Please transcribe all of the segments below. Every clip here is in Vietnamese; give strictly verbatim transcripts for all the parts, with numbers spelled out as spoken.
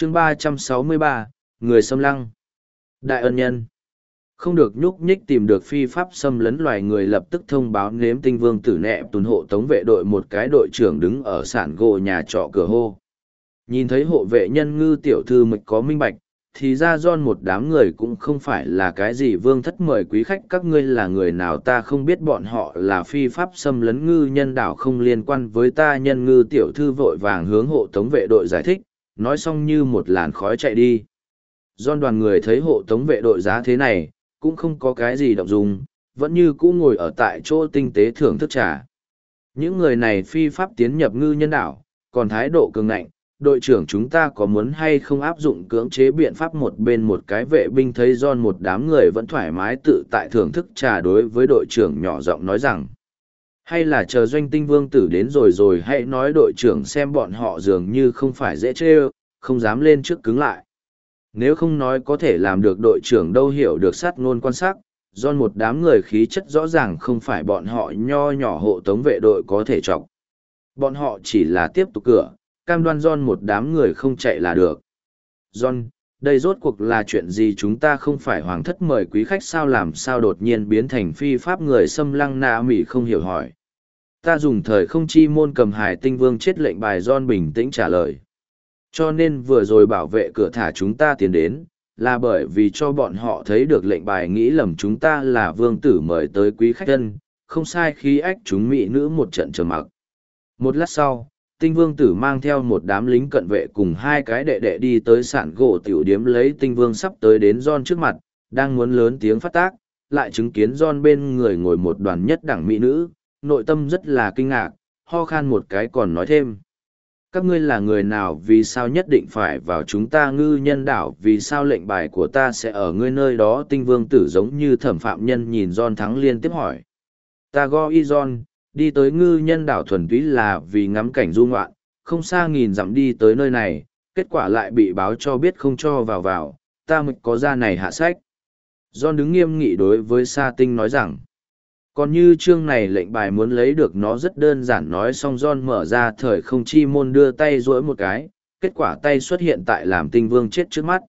chương ba trăm sáu mươi ba, người xâm lăng. Đại ân nhân. Không được nhúc nhích tìm được phi pháp xâm lấn loài người, lập tức thông báo nếm tinh vương tử nẹ tuần hộ tống vệ đội. Một cái đội trưởng đứng ở sản gỗ nhà trọ cửa hô. Nhìn thấy hộ vệ nhân ngư tiểu thư mịch có minh bạch, thì ra John một đám người cũng không phải là cái gì vương thất mời quý khách. Các ngươi là người nào ta không biết, bọn họ là phi pháp xâm lấn ngư nhân đảo, không liên quan với ta. Nhân ngư tiểu thư vội vàng hướng hộ tống vệ đội giải thích, nói xong như một làn khói chạy đi. John đoàn người thấy hộ tống vệ đội giá thế này, cũng không có cái gì động dung, vẫn như cũ ngồi ở tại chỗ tinh tế thưởng thức trà. Những người này phi pháp tiến nhập ngư nhân đảo, còn thái độ cường ngạnh. Đội trưởng chúng ta có muốn hay không áp dụng cưỡng chế biện pháp? Một bên một cái vệ binh thấy John một đám người vẫn thoải mái tự tại thưởng thức trà, đối với đội trưởng nhỏ giọng nói rằng, hay là chờ doanh tinh vương tử đến rồi rồi hãy nói. Đội trưởng xem bọn họ dường như không phải dễ chê ơ, không dám lên trước cứng lại. Nếu không nói có thể làm được, đội trưởng đâu hiểu được sát ngôn quan sát. John một đám người khí chất rõ ràng không phải bọn họ nho nhỏ hộ tống vệ đội có thể chọc. Bọn họ chỉ là tiếp tục cửa, cam đoan John một đám người không chạy là được. John, đây rốt cuộc là chuyện gì? Chúng ta không phải hoàng thất mời quý khách sao? Làm sao đột nhiên biến thành phi pháp người xâm lăng? Na Mỹ không hiểu hỏi. Ta dùng thời không chi môn cầm hải tinh vương chết lệnh bài. John bình tĩnh trả lời. Cho nên vừa rồi bảo vệ cửa thả chúng ta tiến đến, là bởi vì cho bọn họ thấy được lệnh bài, nghĩ lầm chúng ta là vương tử mời tới quý khách thân. Không sai. Khí ách chúng mỹ nữ một trận trầm mặc. Một lát sau, tinh vương tử mang theo một đám lính cận vệ cùng hai cái đệ đệ đi tới sạn gỗ tiểu điếm. Lấy tinh vương sắp tới đến John trước mặt, đang muốn lớn tiếng phát tác, lại chứng kiến John bên người ngồi một đoàn nhất đẳng mỹ nữ, nội tâm rất là kinh ngạc, ho khan một cái còn nói thêm. Các ngươi là người nào? Vì sao nhất định phải vào chúng ta ngư nhân đảo? Vì sao lệnh bài của ta sẽ ở ngươi nơi đó? Tinh vương tử giống như thẩm phạm nhân nhìn John Thắng liên tiếp hỏi. Ta go y John, đi tới ngư nhân đảo thuần túy là vì ngắm cảnh du ngoạn, không xa nghìn dặm đi tới nơi này, kết quả lại bị báo cho biết không cho vào vào, ta mới có ra này hạ sách. John đứng nghiêm nghị đối với Sa Tinh nói rằng, còn như chương này lệnh bài muốn lấy được nó rất đơn giản. Nói xong John mở ra thời không chi môn, đưa tay duỗi một cái, kết quả tay xuất hiện tại làm tinh vương chết trước mắt.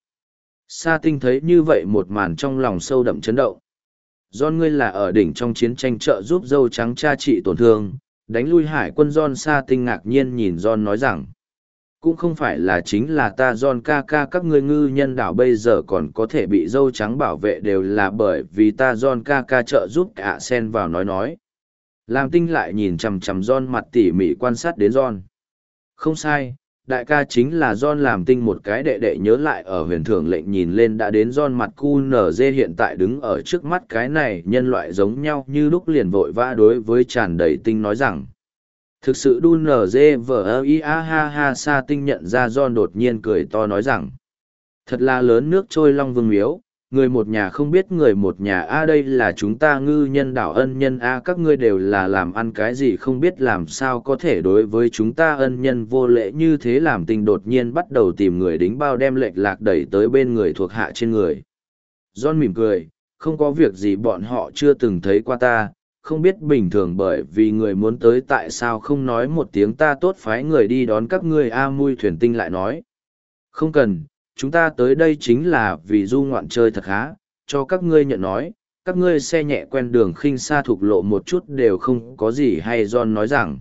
Sa Tinh thấy như vậy một màn trong lòng sâu đậm chấn động. John, ngươi là ở đỉnh trong chiến tranh trợ giúp dâu trắng cha trị tổn thương, đánh lui hải quân. John Sa Tinh ngạc nhiên nhìn John nói rằng, cũng không phải là chính là ta John ca ca, các ngươi ngư nhân đảo bây giờ còn có thể bị dâu trắng bảo vệ đều là bởi vì ta John ca ca trợ giúp. Cả sen vào nói nói. Làm Tinh lại nhìn chằm chằm John mặt tỉ mỉ quan sát đến John. Không sai, đại ca chính là John. Làm Tinh một cái đệ đệ nhớ lại ở huyền thưởng lệnh nhìn lên đã đến John mặt cu nở dê hiện tại đứng ở trước mắt cái này nhân loại giống nhau như lúc, liền vội vã đối với tràn đầy Tinh nói rằng. Thực sự đu nở dê vờ ơ i a ha ha. Sa Tinh nhận ra John đột nhiên cười to nói rằng. Thật là lớn nước trôi long vương miếu, người một nhà không biết người một nhà a. Đây là chúng ta ngư nhân đảo ân nhân a. Các ngươi đều là làm ăn cái gì không biết, làm sao có thể đối với chúng ta ân nhân vô lễ như thế? Làm Tinh đột nhiên bắt đầu tìm người đính bao, đem lệch lạc đẩy tới bên người thuộc hạ trên người. John mỉm cười, không có việc gì, bọn họ chưa từng thấy qua ta, không biết bình thường bởi vì người muốn tới tại sao không nói một tiếng, ta tốt phái người đi đón các ngươi a. Mui thuyền Tinh lại nói. Không cần, chúng ta tới đây chính là vì du ngoạn chơi thật khá, cho các ngươi nhận nói, các ngươi xe nhẹ quen đường khinh xa thục lộ một chút đều không có gì hay. John nói rằng,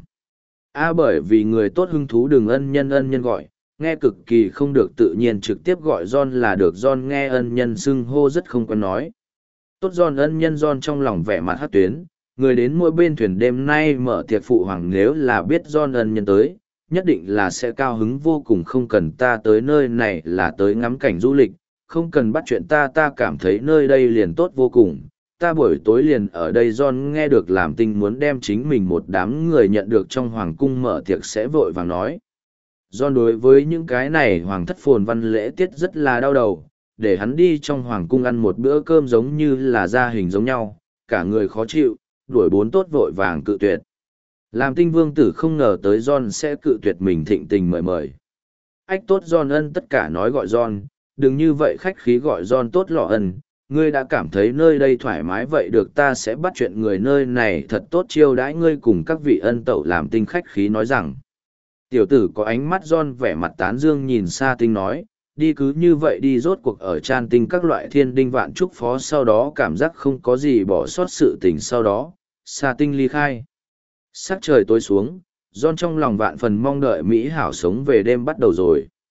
a bởi vì người tốt hứng thú đừng ân nhân ân nhân gọi, nghe cực kỳ không được tự nhiên, trực tiếp gọi John là được. John nghe ân nhân xưng hô rất không quen nói. Tốt John ân nhân. John trong lòng vẻ mặt hát tuyến, người đến mỗi bên thuyền đêm nay mở tiệc phụ hoàng, nếu là biết John ân nhân tới, nhất định là sẽ cao hứng vô cùng. Không cần, ta tới nơi này là tới ngắm cảnh du lịch, không cần bắt chuyện ta, ta cảm thấy nơi đây liền tốt vô cùng, ta buổi tối liền ở đây. John nghe được Làm Tinh muốn đem chính mình một đám người nhận được trong hoàng cung mở tiệc sẽ vội vàng nói. John đối với những cái này hoàng thất phồn văn lễ tiết rất là đau đầu, để hắn đi trong hoàng cung ăn một bữa cơm giống như là gia hình giống nhau, cả người khó chịu, đuổi bốn tốt vội vàng cự tuyệt. Làm Tinh vương tử không ngờ tới John sẽ cự tuyệt mình thịnh tình mời mời. Ách tốt John ân, tất cả nói gọi John, đừng như vậy khách khí, gọi John tốt lọ ân. Ngươi đã cảm thấy nơi đây thoải mái vậy được, ta sẽ bắt chuyện người nơi này thật tốt chiêu đãi ngươi cùng các vị ân tẩu. Làm Tinh khách khí nói rằng. Tiểu tử có ánh mắt. John vẻ mặt tán dương nhìn Sa Tinh nói, đi cứ như vậy đi rốt cuộc ở tràn tinh các loại thiên đinh vạn trúc phó sau đó cảm giác không có gì bỏ sót sự tình sau đó, xa tinh ly khai. Sắc trời tối xuống, John trong lòng vạn phần mong đợi Mỹ hảo sống về đêm bắt đầu rồi.